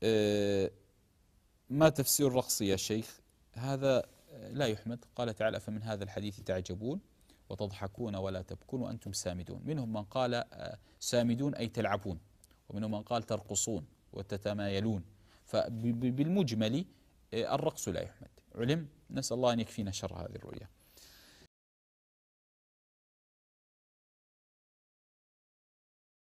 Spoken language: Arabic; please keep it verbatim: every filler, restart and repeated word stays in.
آه، ما تفسير الرقص يا شيخ؟ هذا لا يحمد. قال تعالى: فمن هذا الحديث تعجبون وتضحكون ولا تبكون وأنتم سامدون. منهم من قال آه، سامدون أي تلعبون، ومنهم من قال ترقصون وتتمايلون. فبالمجمل آه، الرقص لا يحمد. علم. نسأل الله أن يكفينا شر هذه الرؤيا.